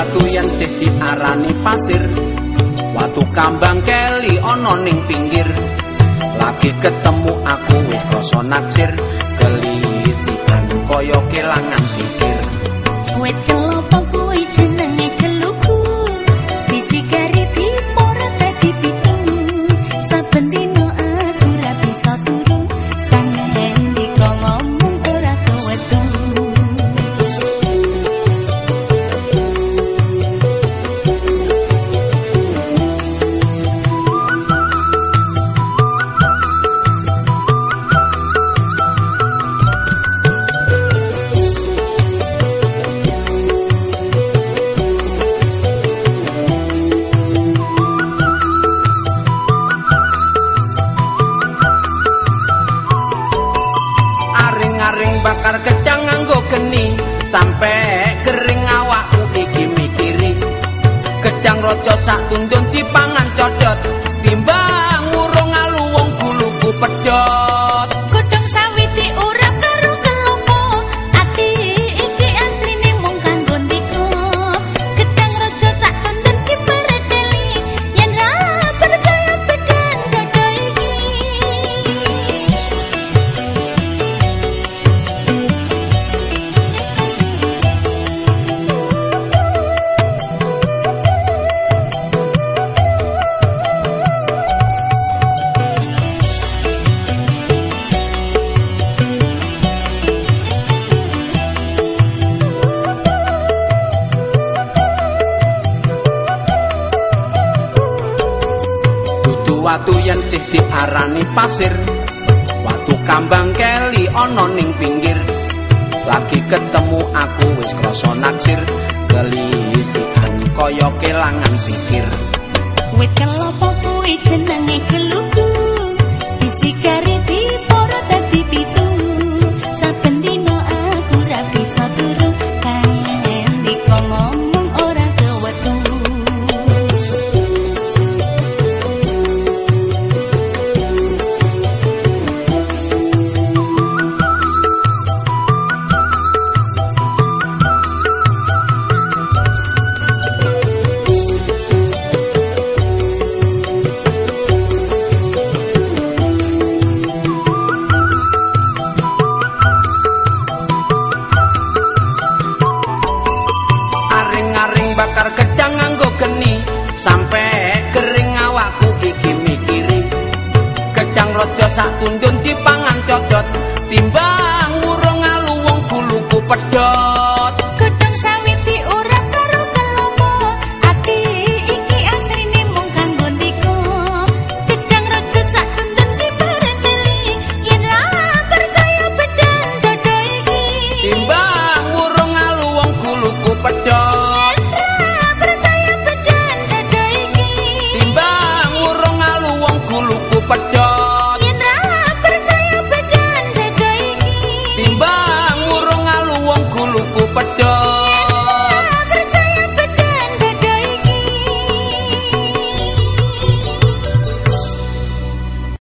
watu yen sih diarani pasir, watu kambang keli ana ning pinggir. Lagi ketemu aku wis krasa naksir, kelisikan kaya kelangan pikir. Wit kelopo kuwi jenenge geluku, disigari dipora dadi pitu. Saben dino aku ra bisa turu, kangen diko ngomong ora kewetu. Bakar gedang nganggo geni sampe kering awakku iki mikiri. Gedang raja sak tundun dipangan codot, timbang urung alu wong guluku pedhot. Godhong sawit diurap karo kelopo, ati iki asline mung kanggo ndika. Gedang raja sak tundun dipereteli, yen ra percaya bedan dada iki. Watu yen sih diarani pasir, watu kambang keli ana ning pinggir. Lagi ketemu aku wis krasa naksir, kelisikan kaya kelangan pikir. Wit kelopo kuwi jenenge geluku, disigari dipora dadi pitu. Saben dino aku ra bisa turu, kangen diko ngomong ora kewetu. Bakar gedang nganggo geni sampe kering awakku iki mikiri. Gedang raja sak tundun dipangan codot, timbang urung alu wong guluku pedhot. Godhong sawit diurap karo kelopo, ati iki asline mung kanggo ndika. Gedang raja sak tundun dipereteli, yen ra percaya bedan dada iki. Timbang urung alu wong guluku pedhot. Pedhot yen ra percaya bedan dada iki. timbang urung alu wong guluku pedhot.